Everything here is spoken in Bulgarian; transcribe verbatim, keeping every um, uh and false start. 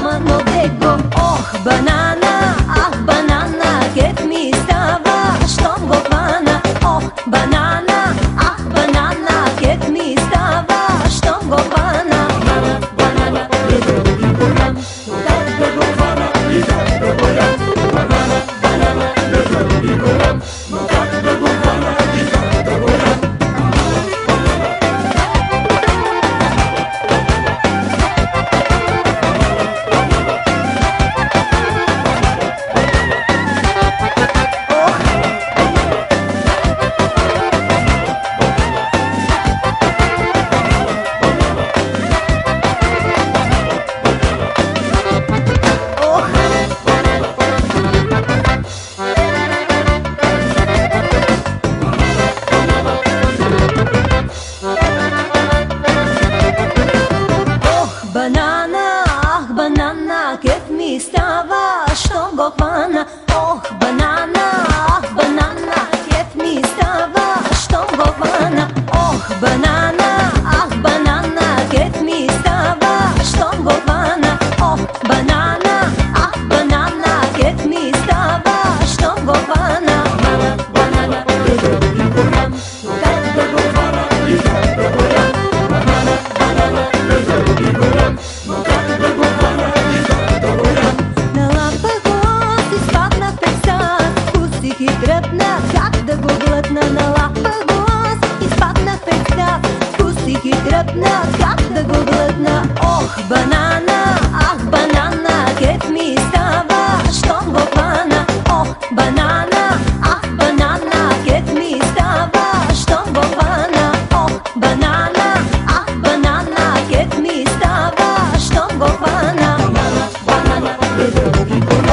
ламано деко. Ох, банана, ах, банана, кеф ми става, щом го хвана. Ох, банана, ах, банана, кеф ми става, щом го хвана. Банана, банана, идем и горам, как да го хвана и как да го ям. Банана, банана, идем и горам, но как да го хвана и как да го ям. Банана, ах, банана, кеф ми става, щом го хвана. Ох, банана, ах, банана, кеф ми става, щом го хвана. Ох, банана, ах, банана, кеф ми става, щом го хвана. Ох, банана, ах, банана, кеф ми става, щом го хвана. Банана, банана, идем и горам, как да го хвана и как да го ям. Банана, банана, идем и горам, но как да го хвана и как да го ям. Налапах го, си спаднах пеца, вкусих и тръпнах, как да го глътна. Налапах го, си спаднах пеца, вкусих и тръпнах, как да го глътна. Ох, банана, ах, банана, кеф ми става, щом го хвана. Ох, банана, ах, банана, кеф ми става, щом го хвана. Ох, банана, ах, банана, кеф ми става, щом го хвана. Банана, банана, идем и горам.